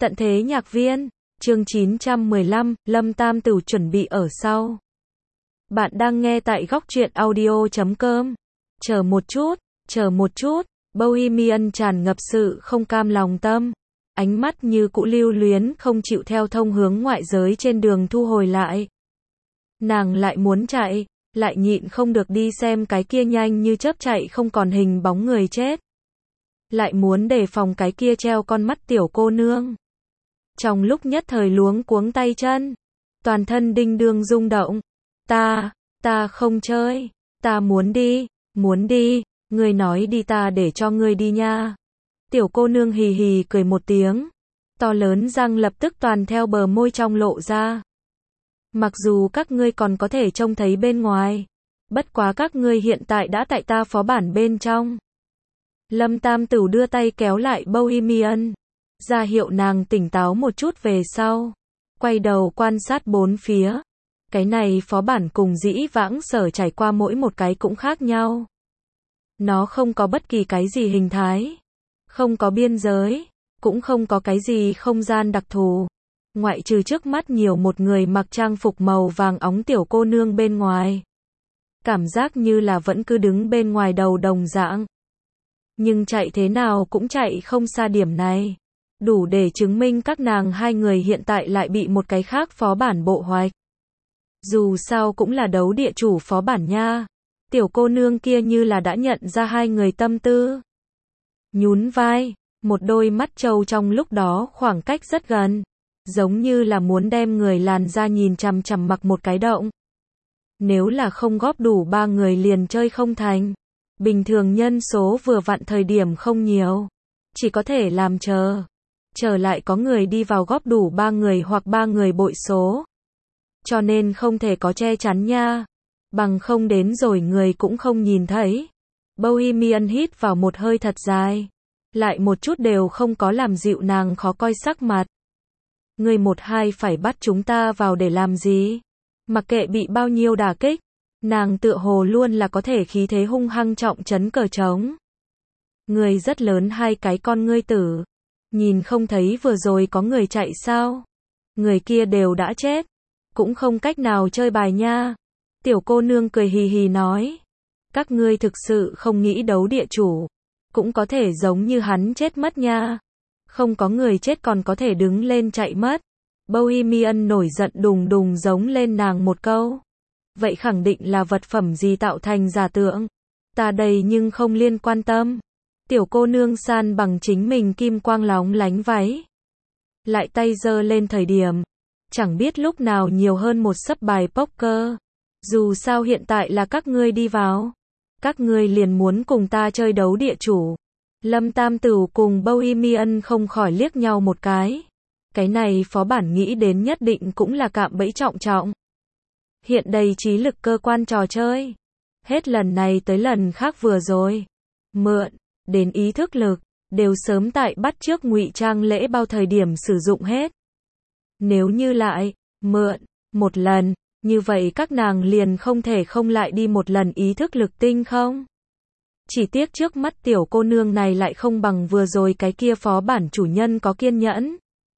Tận thế nhạc viên, chương 915, Lâm Tam Tửu chuẩn bị ở sau. Bạn đang nghe tại góc truyện audio.com. Chờ một chút, Bohemian tràn ngập sự không cam lòng tâm. Ánh mắt như cũ lưu luyến không chịu theo thông hướng ngoại giới trên đường thu hồi lại. Nàng lại muốn chạy, lại nhịn không được đi xem cái kia nhanh như chớp chạy không còn hình bóng người chết. Lại muốn đề phòng cái kia treo con mắt tiểu cô nương. Trong lúc nhất thời luống cuống tay chân, toàn thân đinh đương rung động. Ta không chơi, ta muốn đi, ngươi nói đi ta để cho ngươi đi nha. Tiểu cô nương hì hì cười một tiếng, to lớn răng lập tức toàn theo bờ môi trong lộ ra. Mặc dù các ngươi còn có thể trông thấy bên ngoài, bất quá các ngươi hiện tại đã tại ta phó bản bên trong. Lâm Tam Tửu đưa tay kéo lại Bohemian, ra hiệu nàng tỉnh táo một chút về sau, quay đầu quan sát bốn phía. Cái này phó bản cùng dĩ vãng sở trải qua mỗi một cái cũng khác nhau. Nó không có bất kỳ cái gì hình thái, không có biên giới, cũng không có cái gì không gian đặc thù. Ngoại trừ trước mắt nhiều một người mặc trang phục màu vàng óng tiểu cô nương bên ngoài. Cảm giác như là vẫn cứ đứng bên ngoài đầu đồng dạng. Nhưng chạy thế nào cũng chạy không xa điểm này. Đủ để chứng minh các nàng hai người hiện tại lại bị một cái khác phó bản bộ hoạch. Dù sao cũng là đấu địa chủ phó bản nha. Tiểu cô nương kia như là đã nhận ra hai người tâm tư. Nhún vai, một đôi mắt trâu trong lúc đó khoảng cách rất gần. Giống như là muốn đem người làn ra nhìn chằm chằm mặc một cái động. Nếu là không góp đủ 3 người liền chơi không thành. Bình thường nhân số vừa vặn thời điểm không nhiều. Chỉ có thể làm chờ lại có người đi vào góp đủ 3 người hoặc 3 người bội số. Cho nên không thể có che chắn nha. Bằng không đến rồi người cũng không nhìn thấy. Bohemian hít vào một hơi thật dài. Lại một chút đều không có làm dịu nàng khó coi sắc mặt. Người một hai phải bắt chúng ta vào để làm gì? Mặc kệ bị bao nhiêu đả kích, nàng tựa hồ luôn là có thể khí thế hung hăng trọng trấn cờ trống. Người rất lớn hai cái con ngươi tử. Nhìn không thấy vừa rồi có người chạy sao? Người kia đều đã chết. Cũng không cách nào chơi bài nha. Tiểu cô nương cười hì hì nói. Các ngươi thực sự không nghĩ đấu địa chủ. Cũng có thể giống như hắn chết mất nha. Không có người chết còn có thể đứng lên chạy mất. Bohemian nổi giận đùng đùng giống lên nàng một câu. Vậy khẳng định là vật phẩm gì tạo thành giả tượng. Ta đây nhưng không liên quan tâm. Tiểu cô nương san bằng chính mình kim quang lóng lánh váy. Lại tay giơ lên thời điểm. Chẳng biết lúc nào nhiều hơn một sấp bài poker. Dù sao hiện tại là các ngươi đi vào. Các ngươi liền muốn cùng ta chơi đấu địa chủ. Lâm Tam Tửu cùng Bohemian không khỏi liếc nhau một cái. Cái này phó bản nghĩ đến nhất định cũng là cạm bẫy trọng trọng. Hiện đầy trí lực cơ quan trò chơi. Hết lần này tới lần khác vừa rồi. Mượn, đến ý thức lực, đều sớm tại bắt trước ngụy trang lễ bao thời điểm sử dụng hết. Nếu như lại, mượn, một lần, như vậy các nàng liền không thể không lại đi một lần ý thức lực tinh không? Chỉ tiếc trước mắt tiểu cô nương này lại không bằng vừa rồi cái kia phó bản chủ nhân có kiên nhẫn.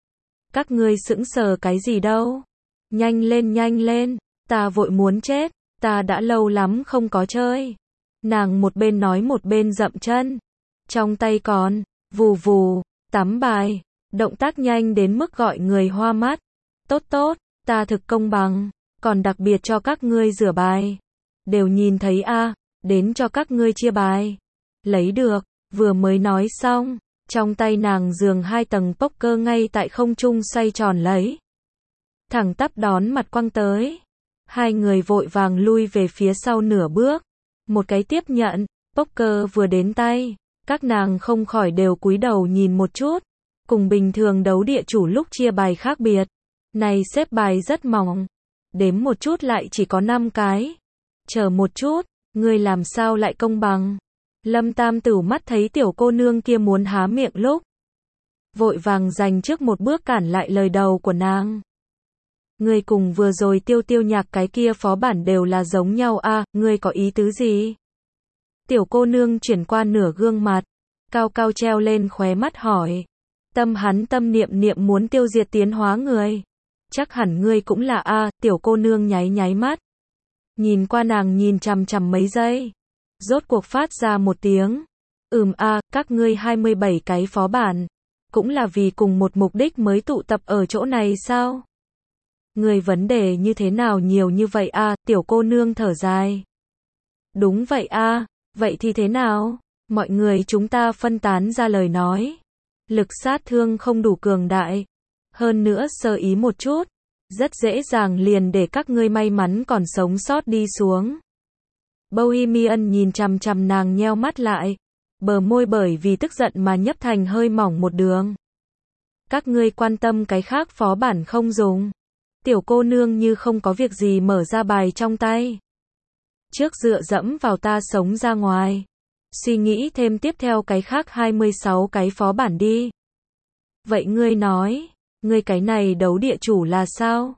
Các ngươi sững sờ cái gì đâu? Nhanh lên, ta vội muốn chết, ta đã lâu lắm không có chơi. Nàng một bên nói một bên dậm chân. Trong tay còn, vù vù, tắm bài, động tác nhanh đến mức gọi người hoa mắt. Tốt, ta thực công bằng, còn đặc biệt cho các ngươi rửa bài. Đều nhìn thấy a, đến cho các ngươi chia bài. Lấy được, vừa mới nói xong, trong tay nàng giường 2 tầng poker ngay tại không trung xoay tròn lấy. Thẳng tắp đón mặt quăng tới. Hai người vội vàng lui về phía sau nửa bước. Một cái tiếp nhận, poker vừa đến tay, các nàng không khỏi đều cúi đầu nhìn một chút. Cùng bình thường đấu địa chủ lúc chia bài khác biệt. Này xếp bài rất mỏng. Đếm một chút lại chỉ có 5 cái. Chờ một chút, ngươi làm sao lại công bằng? Lâm Tam Tửu mắt thấy tiểu cô nương kia muốn há miệng lúc. Vội vàng dành trước một bước cản lại lời đầu của nàng. Ngươi cùng vừa rồi tiêu nhạc cái kia phó bản đều là giống nhau à, ngươi có ý tứ gì? Tiểu cô nương chuyển qua nửa gương mặt, cao cao treo lên khóe mắt hỏi. Tâm hắn tâm niệm niệm muốn tiêu diệt tiến hóa người. Chắc hẳn ngươi cũng là a, tiểu cô nương nháy nháy mắt. Nhìn qua nàng nhìn chằm chằm mấy giây. Rốt cuộc phát ra một tiếng. A, các ngươi 27 cái phó bản. Cũng là vì cùng một mục đích mới tụ tập ở chỗ này sao? Người vấn đề như thế nào nhiều như vậy a, tiểu cô nương thở dài. Đúng vậy a, vậy thì thế nào? Mọi người chúng ta phân tán ra lời nói. Lực sát thương không đủ cường đại. Hơn nữa sơ ý một chút. Rất dễ dàng liền để các ngươi may mắn còn sống sót đi xuống. Bohemian nhìn chằm chằm nàng nheo mắt lại. Bờ môi bởi vì tức giận mà nhấp thành hơi mỏng một đường. Các ngươi quan tâm cái khác phó bản không dùng. Tiểu cô nương như không có việc gì mở ra bài trong tay. Trước dựa dẫm vào ta sống ra ngoài. Suy nghĩ thêm tiếp theo cái khác 26 cái phó bản đi. Vậy ngươi nói, ngươi cái này đấu địa chủ là sao?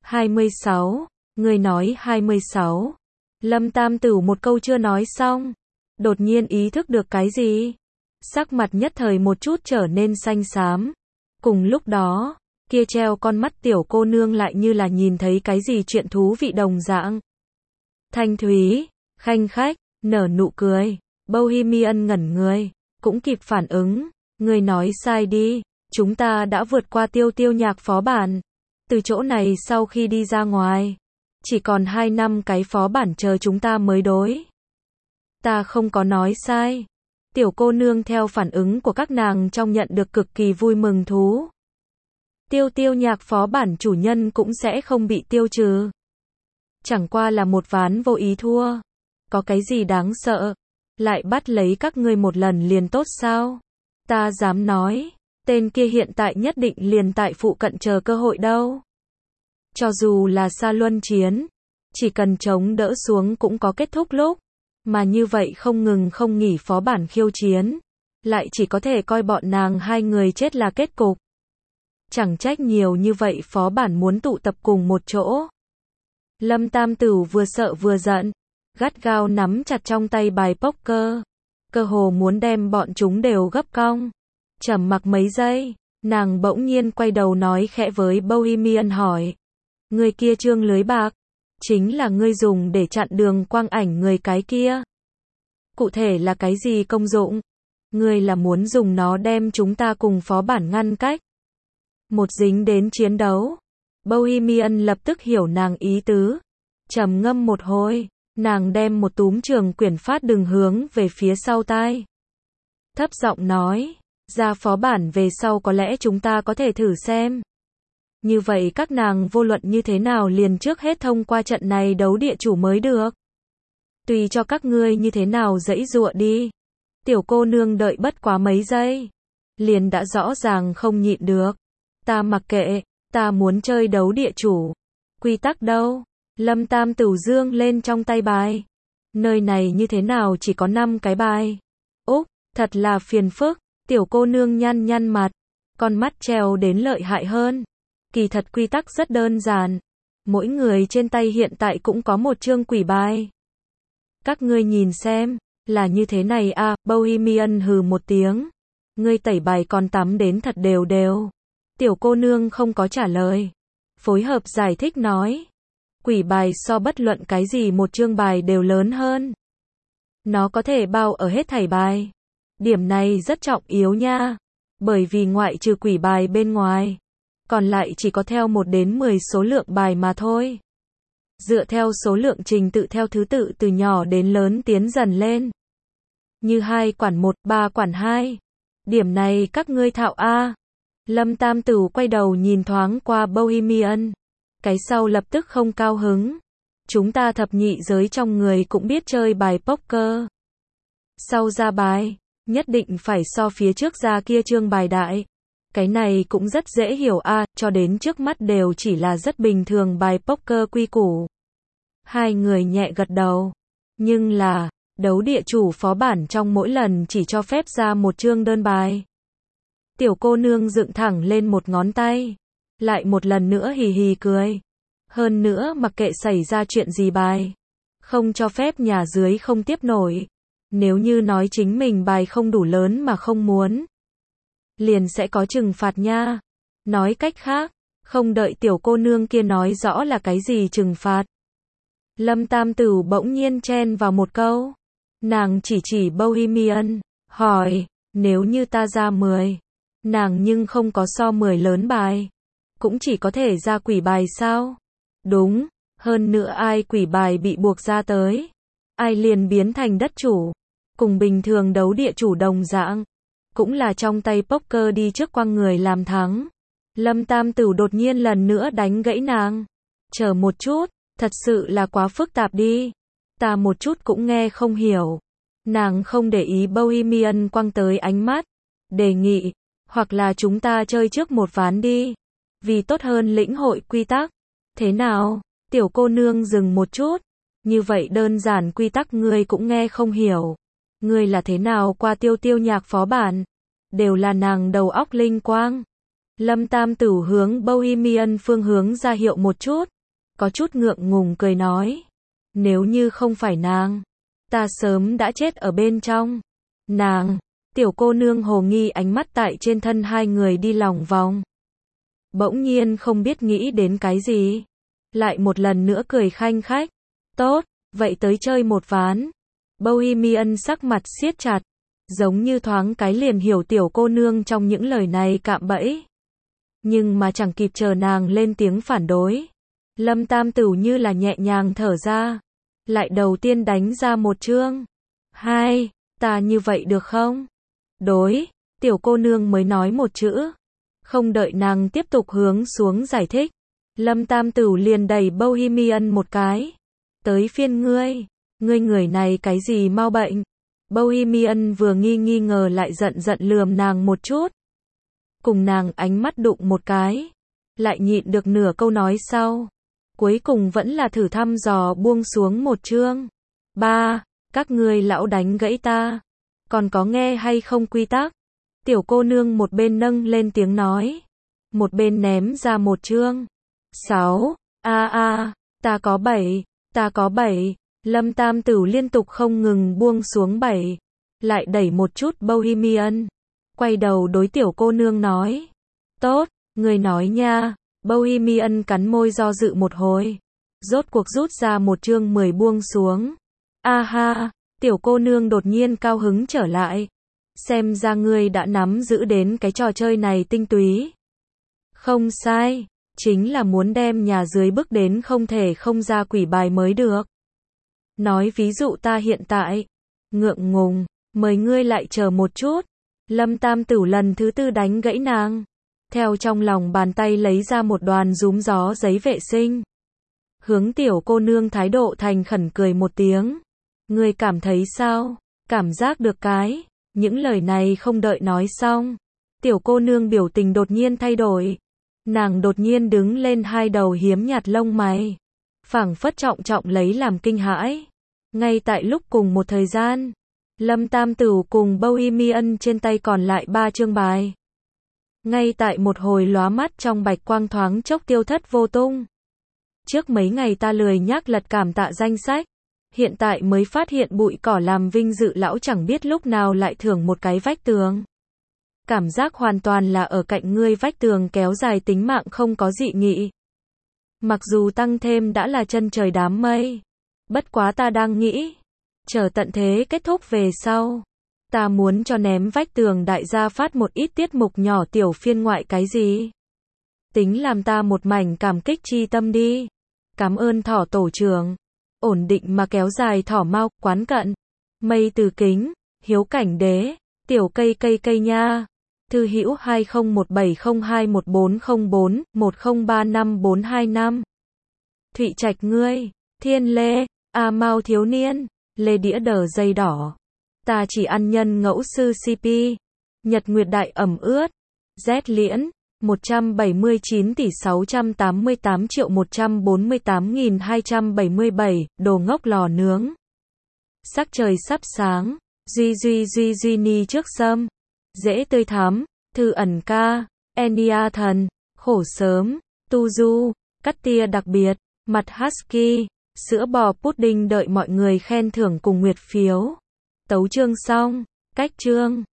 26, ngươi nói 26. Lâm Tam Tửu một câu chưa nói xong. Đột nhiên ý thức được cái gì? Sắc mặt nhất thời một chút trở nên xanh xám. Cùng lúc đó, kia treo con mắt tiểu cô nương lại như là nhìn thấy cái gì chuyện thú vị đồng dạng. Thanh thúy, khanh khách, nở nụ cười. Bohemian ngẩn người, cũng kịp phản ứng. Người nói sai đi, chúng ta đã vượt qua tiêu tiêu nhạc phó bản. Từ chỗ này sau khi đi ra ngoài, chỉ còn 2 năm cái phó bản chờ chúng ta mới đối. Ta không có nói sai. Tiểu cô nương theo phản ứng của các nàng trong nhận được cực kỳ vui mừng thú. Tiêu tiêu nhạc phó bản chủ nhân cũng sẽ không bị tiêu trừ. Chẳng qua là một ván vô ý thua. Có cái gì đáng sợ? Lại bắt lấy các ngươi một lần liền tốt sao? Ta dám nói, tên kia hiện tại nhất định liền tại phụ cận chờ cơ hội đâu. Cho dù là xa luân chiến, chỉ cần chống đỡ xuống cũng có kết thúc lúc. Mà như vậy không ngừng không nghỉ phó bản khiêu chiến, lại chỉ có thể coi bọn nàng hai người chết là kết cục. Chẳng trách nhiều như vậy phó bản muốn tụ tập cùng một chỗ. Lâm Tam Tửu vừa sợ vừa giận, gắt gao nắm chặt trong tay bài poker, cơ hồ muốn đem bọn chúng đều gấp cong. Trầm mặc mấy giây, nàng bỗng nhiên quay đầu nói khẽ với Bohemian hỏi. Người kia trương lưới bạc, chính là ngươi dùng để chặn đường quang ảnh người cái kia. Cụ thể là cái gì công dụng? Ngươi là muốn dùng nó đem chúng ta cùng phó bản ngăn cách. Một dính đến chiến đấu. Bohemian lập tức hiểu nàng ý tứ. Trầm ngâm một hồi, nàng đem một túm trường quyển phát đừng hướng về phía sau tai. Thấp giọng nói, ra phó bản về sau có lẽ chúng ta có thể thử xem. Như vậy các nàng vô luận như thế nào liền trước hết thông qua trận này đấu địa chủ mới được. Tùy cho các ngươi như thế nào giãy giụa đi. Tiểu cô nương đợi bất quá mấy giây, liền đã rõ ràng không nhịn được. Ta mặc kệ, ta muốn chơi đấu địa chủ. Quy tắc đâu? Lâm Tam Tửu dương lên trong tay bài. Nơi này như thế nào chỉ có 5 cái bài. Úc, thật là phiền phức. Tiểu cô nương nhăn nhăn mặt, con mắt treo đến lợi hại hơn. Kỳ thật quy tắc rất đơn giản. Mỗi người trên tay hiện tại cũng có một chương quỷ bài. Các ngươi nhìn xem, là như thế này à, Bohemian hừ một tiếng. Ngươi tẩy bài còn tắm đến thật đều đều. Tiểu cô nương không có trả lời. Phối hợp giải thích nói. Quỷ bài so bất luận cái gì một chương bài đều lớn hơn. Nó có thể bao ở hết thảy bài. Điểm này rất trọng yếu nha. Bởi vì ngoại trừ quỷ bài bên ngoài, còn lại chỉ có theo 1 đến 10 số lượng bài mà thôi. Dựa theo số lượng trình tự theo thứ tự từ nhỏ đến lớn tiến dần lên. Như 2 quản 1, 3 quản 2. Điểm này các ngươi thạo a. Lâm Tam Tửu quay đầu nhìn thoáng qua Bohemian. Cái sau lập tức không cao hứng. Chúng ta thập nhị giới trong người cũng biết chơi bài poker. Sau ra bài, nhất định phải so phía trước ra kia chương bài đại. Cái này cũng rất dễ hiểu a, cho đến trước mắt đều chỉ là rất bình thường bài poker quy củ. Hai người nhẹ gật đầu. Nhưng là, đấu địa chủ phó bản trong mỗi lần chỉ cho phép ra một chương đơn bài. Tiểu cô nương dựng thẳng lên một ngón tay. Lại một lần nữa hì hì cười. Hơn nữa mặc kệ xảy ra chuyện gì bài. Không cho phép nhà dưới không tiếp nổi. Nếu như nói chính mình bài không đủ lớn mà không muốn. liền sẽ có trừng phạt nha. Nói cách khác, không đợi tiểu cô nương kia nói rõ là cái gì trừng phạt. Lâm Tam Tửu bỗng nhiên chen vào một câu. Nàng chỉ Bohemian, hỏi, nếu như ta ra 10, nàng nhưng không có so 10 lớn bài. Cũng chỉ có thể ra quỷ bài sao? Đúng, hơn nữa ai quỷ bài bị buộc ra tới, ai liền biến thành đất chủ. Cùng bình thường đấu địa chủ đồng dạng. Cũng là trong tay poker đi trước quăng người làm thắng. Lâm Tam Tửu đột nhiên lần nữa đánh gãy nàng. Chờ một chút, thật sự là quá phức tạp đi. Ta một chút cũng nghe không hiểu. Nàng không để ý Bohemian quăng tới ánh mắt. Đề nghị, hoặc là chúng ta chơi trước một ván đi. Vì tốt hơn lĩnh hội quy tắc. Thế nào? Tiểu cô nương dừng một chút. Như vậy đơn giản quy tắc ngươi cũng nghe không hiểu. Ngươi là thế nào qua tiêu nhạc phó bản? Đều là nàng đầu óc linh quang. Lâm Tam Tửu hướng Bohemian phương hướng ra hiệu một chút. Có chút ngượng ngùng cười nói. Nếu như không phải nàng, ta sớm đã chết ở bên trong. Nàng, tiểu cô nương hồ nghi ánh mắt tại trên thân hai người đi lòng vòng. Bỗng nhiên không biết nghĩ đến cái gì. Lại một lần nữa cười khanh khách. Tốt, vậy tới chơi một ván. Bohemian sắc mặt siết chặt. Giống như thoáng cái liền hiểu tiểu cô nương trong những lời này cạm bẫy. Nhưng mà chẳng kịp chờ nàng lên tiếng phản đối. Lâm Tam Tửu như là nhẹ nhàng thở ra. Lại đầu tiên đánh ra một chương. 2, ta như vậy được không? Đối, tiểu cô nương mới nói một chữ. Không đợi nàng tiếp tục hướng xuống giải thích. Lâm Tam Tửu liền đẩy Bohemian một cái. Tới phiên ngươi. Ngươi người này cái gì mau bệnh? Bohemian vừa nghi ngờ lại giận lườm nàng một chút. Cùng nàng ánh mắt đụng một cái. Lại nhịn được nửa câu nói sau. Cuối cùng vẫn là thử thăm dò buông xuống một chương. 3, các ngươi lão đánh gãy ta. Còn có nghe hay không quy tắc? Tiểu cô nương một bên nâng lên tiếng nói. Một bên ném ra một chương. 6, ta có 7, ta có 7. Lâm Tam Tửu liên tục không ngừng buông xuống 7. Lại đẩy một chút Bohemian. Quay đầu đối tiểu cô nương nói. Tốt, người nói nha. Bohemian cắn môi do dự một hồi. Rốt cuộc rút ra một chương 10 buông xuống. Tiểu cô nương đột nhiên cao hứng trở lại. Xem ra ngươi đã nắm giữ đến cái trò chơi này tinh túy. Không sai, chính là muốn đem nhà dưới bức đến không thể không ra quỷ bài mới được. Nói ví dụ ta hiện tại, ngượng ngùng, mời ngươi lại chờ một chút. Lâm Tam Tửu lần thứ 4 đánh gãy nàng. Theo trong lòng bàn tay lấy ra một đoàn rúm gió giấy vệ sinh. Hướng tiểu cô nương thái độ thành khẩn cười một tiếng. Ngươi cảm thấy sao? Cảm giác được cái. Những lời này không đợi nói xong. Tiểu cô nương biểu tình đột nhiên thay đổi. Nàng đột nhiên đứng lên hai đầu hiếm nhạt lông mày. Phảng phất trọng lấy làm kinh hãi. Ngay tại lúc cùng một thời gian. Lâm Tam Tửu cùng Bohemian trên tay còn lại 3 chương bài. Ngay tại một hồi lóa mắt trong bạch quang thoáng chốc tiêu thất vô tung. Trước mấy ngày ta lười nhác lật cảm tạ danh sách. Hiện tại mới phát hiện bụi cỏ làm vinh dự lão chẳng biết lúc nào lại thưởng một cái vách tường. Cảm giác hoàn toàn là ở cạnh ngươi vách tường kéo dài tính mạng không có dị nghị. Mặc dù tăng thêm đã là chân trời đám mây. Bất quá ta đang nghĩ. Chờ tận thế kết thúc về sau. Ta muốn cho ném vách tường đại gia phát một ít tiết mục nhỏ tiểu phiên ngoại cái gì. Tính làm ta một mảnh cảm kích chi tâm đi. Cảm ơn thỏ tổ trưởng. Ổn định mà kéo dài thỏ mau, quán cận. Mây từ kính, hiếu cảnh đế, tiểu cây nha. Thư hữu 2017021404, 103545. Thụy Trạch ngươi, Thiên Lê, Mau thiếu niên, Lê đĩa đờ dây đỏ. Ta chỉ ăn nhân ngẫu sư CP. Nhật Nguyệt đại ẩm ướt. Z liễn, 178.688.148.277, đồ ngốc lò nướng. Sắc trời sắp sáng, duy ni trước sâm. Dễ tươi thắm, thư ẩn ca, Enia thần, khổ sớm, tu du, cắt tia đặc biệt, mặt husky, sữa bò pudding đợi mọi người khen thưởng cùng nguyệt phiếu. Tấu chương xong, cách chương.